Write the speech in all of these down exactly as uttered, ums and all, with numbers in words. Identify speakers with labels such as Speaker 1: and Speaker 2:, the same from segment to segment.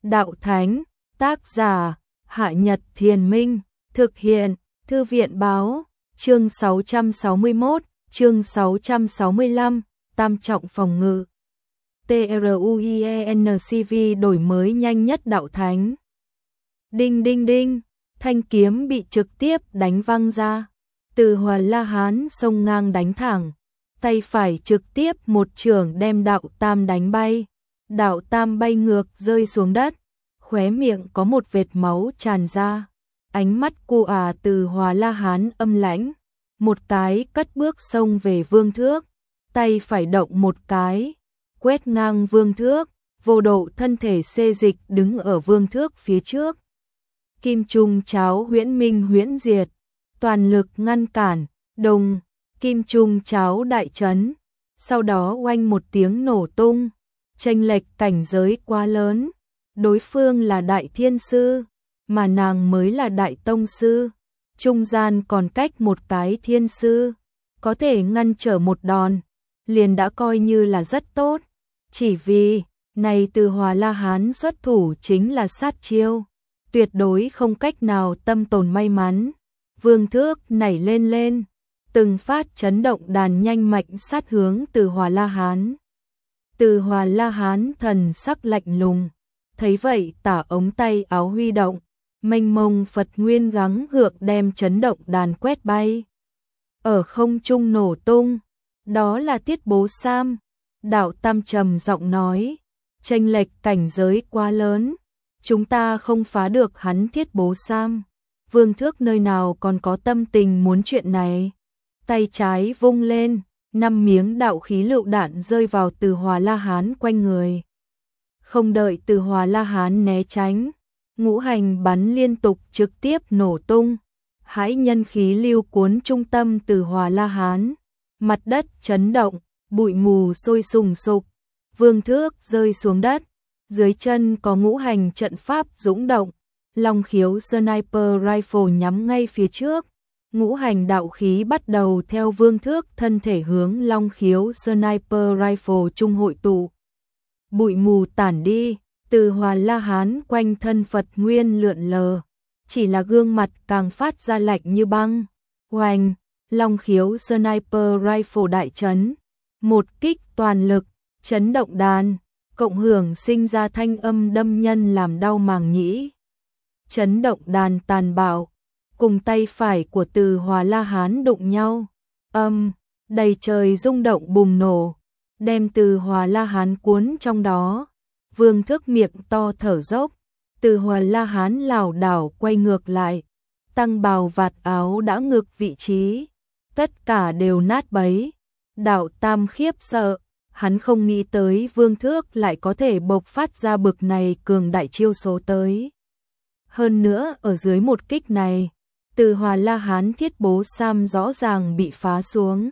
Speaker 1: Đạo Thánh, tác giả, Hạ Nhật Thiền Minh, thực hiện, Thư viện Báo, chương sáu trăm sáu mươi mốt, chương sáu trăm sáu mươi lăm, Tam trọng phòng ngự. TRUIENCV đổi mới nhanh nhất Đạo Thánh. Đinh đinh đinh, thanh kiếm bị trực tiếp đánh văng ra. Từ Hòa La Hán xông ngang đánh thẳng, tay phải trực tiếp một chưởng đem Đạo Tam đánh bay. Đạo Tam bay ngược rơi xuống đất, khóe miệng có một vệt máu tràn ra. Ánh mắt của à Từ Hòa La Hán âm lãnh, một cái cất bước xông về Vương Thước, tay phải động một cái, quét ngang Vương Thước, vô độ thân thể xê dịch đứng ở Vương Thước phía trước. Kim Trung Cháo huyễn minh huyễn diệt, toàn lực ngăn cản, đùng, Kim Trung Cháo đại chấn, sau đó oanh một tiếng nổ tung, chênh lệch cảnh giới quá lớn, đối phương là đại thiên sư, mà nàng mới là đại tông sư, trung gian còn cách một cái thiên sư, có thể ngăn trở một đòn, liền đã coi như là rất tốt, chỉ vì, này Từ Hòa La Hán xuất thủ chính là sát chiêu, tuyệt đối không cách nào tâm tồn may mắn. Vương Thước nảy lên lên, từng phát chấn động đàn nhanh mạnh sát hướng Từ Hòa La Hán. Từ Hòa La Hán thần sắc lạnh lùng, thấy vậy tả ống tay áo huy động, mênh mông Phật nguyên gắng gượng đem chấn động đàn quét bay. Ở không trung nổ tung, đó là Tiết Bố Sam. Đạo Tam trầm giọng nói, chênh lệch cảnh giới quá lớn, chúng ta không phá được hắn Thiết Bố Sam. Vương Thước nơi nào còn có tâm tình muốn chuyện này. Tay trái vung lên, năm miếng đạo khí lựu đạn rơi vào Từ Hòa La Hán quanh người. Không đợi Từ Hòa La Hán né tránh, ngũ hành bắn liên tục trực tiếp nổ tung. Hãi nhân khí lưu cuốn trung tâm Từ Hòa La Hán. Mặt đất chấn động, bụi mù sôi sùng sục. Vương Thước rơi xuống đất, dưới chân có ngũ hành trận pháp dũng động. Long khiếu sniper rifle nhắm ngay phía trước. Ngũ hành đạo khí bắt đầu theo Vương Thước thân thể hướng Long khiếu sniper rifle trung hội tụ. Bụi mù tản đi, Từ Hòa La Hán quanh thân Phật nguyên lượn lờ, chỉ là gương mặt càng phát ra lạnh như băng. Oanh, Long khiếu sniper rifle đại chấn, một kích toàn lực, chấn động đàn, cộng hưởng sinh ra thanh âm đâm nhân làm đau màng nhĩ. Chấn động đàn tàn bạo, cùng tay phải của Từ Hòa La Hán đụng nhau, âm, đầy trời rung động bùng nổ, đem Từ Hòa La Hán cuốn trong đó. Vương Thước miệng to thở dốc, Từ Hòa La Hán lảo đảo quay ngược lại, tăng bào vạt áo đã ngược vị trí, tất cả đều nát bấy. Đạo Tam khiếp sợ, hắn không nghĩ tới Vương Thước lại có thể bộc phát ra bực này cường đại chiêu số tới. Hơn nữa ở dưới một kích này, Từ Hòa La Hán Thiết Bố Sam rõ ràng bị phá xuống.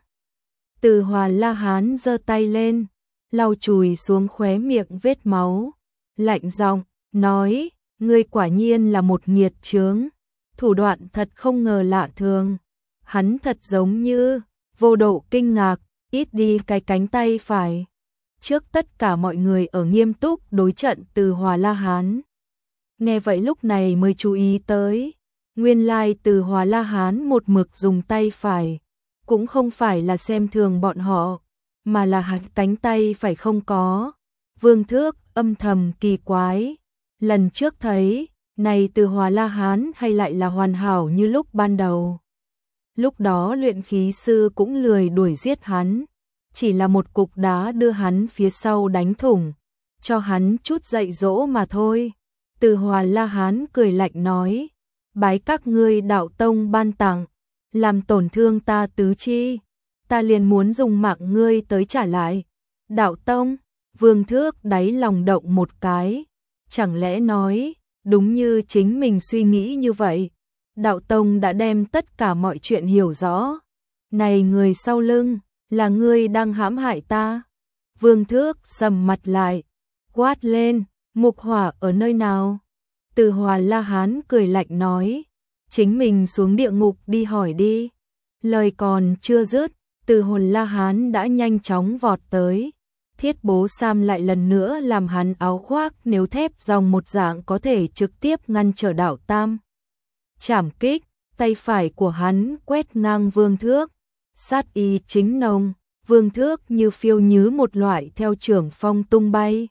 Speaker 1: Từ Hòa La Hán giơ tay lên, lau chùi xuống khóe miệng vết máu, lạnh giọng nói, ngươi quả nhiên là một nghiệt chướng, thủ đoạn thật không ngờ lạ thường. Hắn thật giống như vô độ kinh ngạc, ít đi cái cánh tay phải. Trước tất cả mọi người ở nghiêm túc đối trận Từ Hòa La Hán. Nghe vậy lúc này mới chú ý tới, nguyên lai Từ Hòa La Hán một mực dùng tay phải, cũng không phải là xem thường bọn họ, mà là hắn cánh tay phải không có. Vương Thước âm thầm kỳ quái, lần trước thấy, này Từ Hòa La Hán hay lại là hoàn hảo như lúc ban đầu. Lúc đó luyện khí sư cũng lười đuổi giết hắn, chỉ là một cục đá đưa hắn phía sau đánh thủng, cho hắn chút dạy dỗ mà thôi. Từ Hòa La Hán cười lạnh nói, bái các ngươi đạo tông ban tặng, làm tổn thương ta tứ chi, ta liền muốn dùng mạng ngươi tới trả lại. Đạo tông, Vương Thước đáy lòng động một cái, chẳng lẽ nói, đúng như chính mình suy nghĩ như vậy, đạo tông đã đem tất cả mọi chuyện hiểu rõ. Này người sau lưng, là ngươi đang hãm hại ta. Vương Thước sầm mặt lại, quát lên, mục hỏa ở nơi nào? Từ Hòa La Hán cười lạnh nói, chính mình xuống địa ngục đi hỏi đi. Lời còn chưa dứt, Từ Hồn La Hán đã nhanh chóng vọt tới, Thiết Bố Sam lại lần nữa làm hắn áo khoác nếu thép dòng một dạng có thể trực tiếp ngăn trở Đạo Tam. Chảm kích, tay phải của hắn quét ngang Vương Thước, sát ý chính nồng, Vương Thước như phiêu nhứ một loại theo trưởng phong tung bay.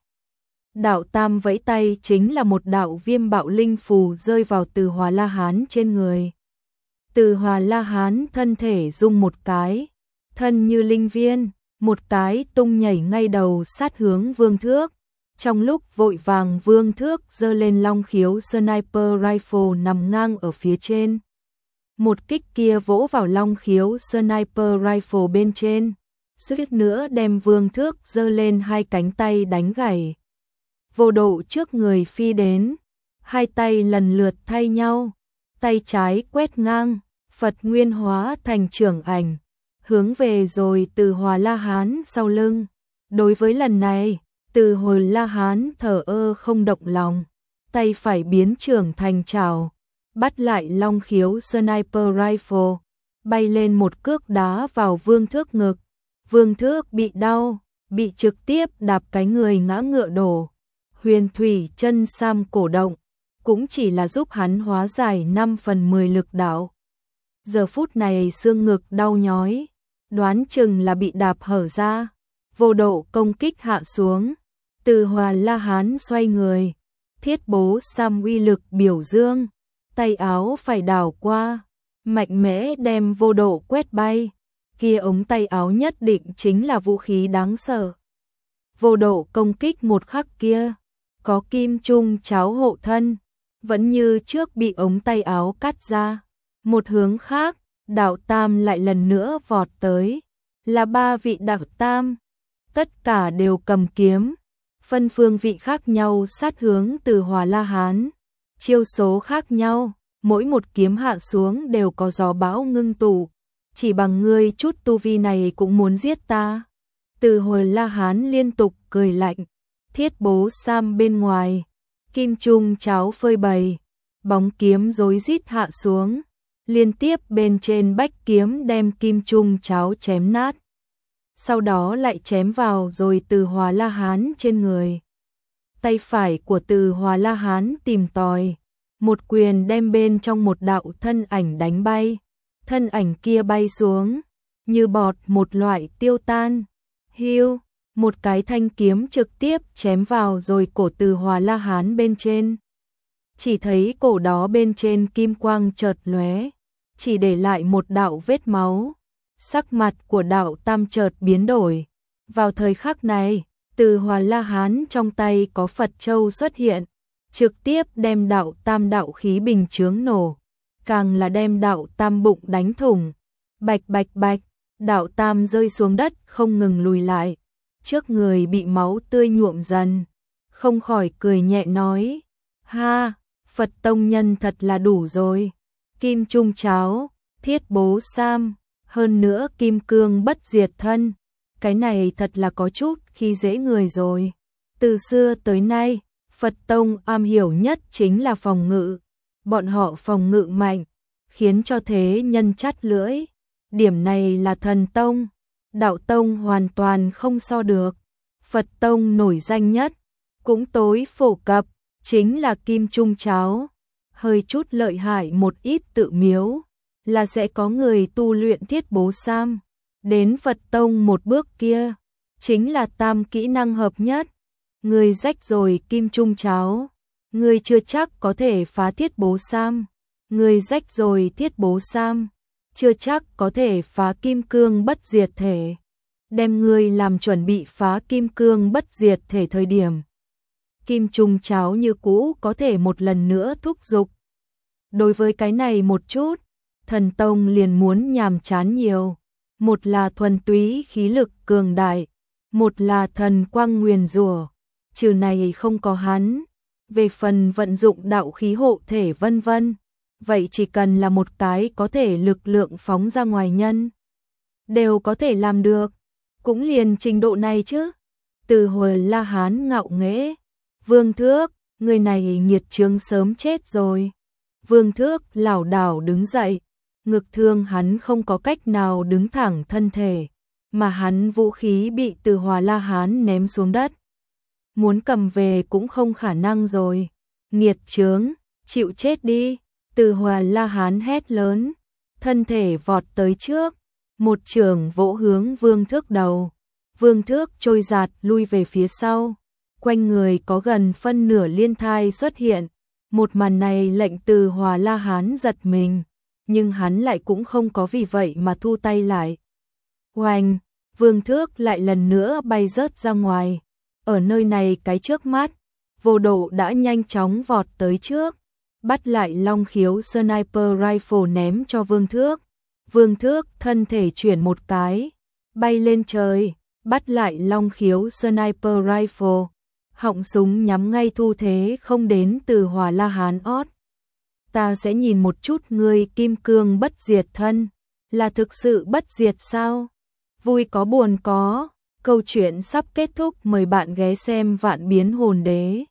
Speaker 1: Đạo Tam vẫy tay chính là một đạo viêm bạo linh phù rơi vào Từ Hòa La Hán trên người. Từ Hòa La Hán thân thể rung một cái, thân như linh viên, một cái tung nhảy ngay đầu sát hướng Vương Thước. Trong lúc vội vàng Vương Thước giơ lên long khiếu sniper rifle nằm ngang ở phía trên. Một kích kia vỗ vào long khiếu sniper rifle bên trên, suýt nữa đem Vương Thước giơ lên hai cánh tay đánh gãy. Vô Độ trước người phi đến, hai tay lần lượt thay nhau, tay trái quét ngang, Phật Nguyên hóa thành trưởng ảnh, hướng về rồi Từ Hòa La Hán sau lưng. Đối với lần này, Từ Hòa La Hán thờ ơ không động lòng, tay phải biến trưởng thành chảo, bắt lại long khiếu sniper rifle, bay lên một cước đá vào Vương Thước ngực. Vương Thước bị đau, bị trực tiếp đạp cái người ngã ngựa đổ. Huyền Thủy Chân Sam cổ động, cũng chỉ là giúp hắn hóa giải năm phần mười lực đạo. Giờ phút này xương ngực đau nhói, đoán chừng là bị đạp hở ra. Vô Độ công kích hạ xuống, Từ Hòa La Hán xoay người, Thiết Bố Sam uy lực biểu dương, tay áo phải đảo qua, mạnh mẽ đem Vô Độ quét bay. Kia ống tay áo nhất định chính là vũ khí đáng sợ. Vô Độ công kích một khắc kia, có kim trung cháo hộ thân, vẫn như trước bị ống tay áo cắt ra. Một hướng khác, Đạo Tam lại lần nữa vọt tới, là ba vị Đạo Tam, tất cả đều cầm kiếm, phân phương vị khác nhau sát hướng Từ Hòa La Hán, chiêu số khác nhau, mỗi một kiếm hạ xuống đều có gió bão ngưng tụ, chỉ bằng ngươi chút tu vi này cũng muốn giết ta. Từ Hòa La Hán liên tục cười lạnh, Thiết Bố Sam bên ngoài, kim trung cháo phơi bày, bóng kiếm rối rít hạ xuống, liên tiếp bên trên bách kiếm đem kim trung cháo chém nát. Sau đó lại chém vào rồi Từ Hòa La Hán trên người. Tay phải của Từ Hòa La Hán tìm tòi, một quyền đem bên trong một đạo thân ảnh đánh bay. Thân ảnh kia bay xuống, như bọt một loại tiêu tan. Hiu, một cái thanh kiếm trực tiếp chém vào rồi cổ Từ Hòa La Hán bên trên. Chỉ thấy cổ đó bên trên kim quang chợt lóe, chỉ để lại một đạo vết máu. Sắc mặt của Đạo Tam chợt biến đổi. Vào thời khắc này, Từ Hòa La Hán trong tay có Phật Châu xuất hiện, trực tiếp đem Đạo Tam đạo khí bình chướng nổ, càng là đem Đạo Tam bụng đánh thủng. Bạch bạch bạch, Đạo Tam rơi xuống đất không ngừng lùi lại, trước người bị máu tươi nhuộm dần, không khỏi cười nhẹ nói: "Ha, Phật tông nhân thật là đủ rồi." Kim trung cháo, Thiết Bố Sam, hơn nữa kim cương bất diệt thân, cái này thật là có chút khi dễ người rồi. Từ xưa tới nay, Phật tông am hiểu nhất chính là phòng ngự, bọn họ phòng ngự mạnh, khiến cho thế nhân chắt lưỡi. Điểm này là thần tông, đạo tông hoàn toàn không so được. Phật tông nổi danh nhất, cũng tối phổ cập, chính là kim trung cháo. Hơi chút lợi hại một ít tự miếu, là sẽ có người tu luyện Thiết Bố Sam. Đến Phật tông một bước kia, chính là tam kỹ năng hợp nhất. Người rách rồi kim trung cháo, người chưa chắc có thể phá Thiết Bố Sam. Người rách rồi Thiết Bố Sam, chưa chắc có thể phá kim cương bất diệt thể. Đem người làm chuẩn bị phá kim cương bất diệt thể thời điểm, kim trung cháo như cũ có thể một lần nữa thúc giục. Đối với cái này một chút, thần tông liền muốn nhàm chán nhiều. Một là thuần túy khí lực cường đại, một là thần quang nguyền rủa, trừ này không có hắn. Về phần vận dụng đạo khí hộ thể vân vân, vậy chỉ cần là một cái có thể lực lượng phóng ra ngoài nhân, đều có thể làm được, cũng liền trình độ này chứ. Từ Hồi La Hán ngạo nghễ: "Vương Thước, người này nghiệt chướng sớm chết rồi." Vương Thước lảo đảo đứng dậy, ngực thương hắn không có cách nào đứng thẳng thân thể, mà hắn vũ khí bị Từ Hòa La Hán ném xuống đất. Muốn cầm về cũng không khả năng rồi. Nghiệt chướng, chịu chết đi. Từ Hòa La Hán hét lớn, thân thể vọt tới trước, một chưởng vỗ hướng Vương Thước đầu. Vương Thước trôi giạt lui về phía sau, quanh người có gần phân nửa liên thai xuất hiện. Một màn này lệnh Từ Hòa La Hán giật mình, nhưng hắn lại cũng không có vì vậy mà thu tay lại. Oanh, Vương Thước lại lần nữa bay rớt ra ngoài. Ở nơi này cái trước mắt, Vô Độ đã nhanh chóng vọt tới trước, bắt lại Long Khiếu Sniper Rifle ném cho Vương Thước. Vương Thước thân thể chuyển một cái, bay lên trời, bắt lại Long Khiếu Sniper Rifle. Họng súng nhắm ngay thu thế không đến Từ Hòa La Hán ót. Ta sẽ nhìn một chút ngươi kim cương bất diệt thân, là thực sự bất diệt sao? Vui có buồn có, câu chuyện sắp kết thúc, mời bạn ghé xem Vạn Biến Hồn Đế.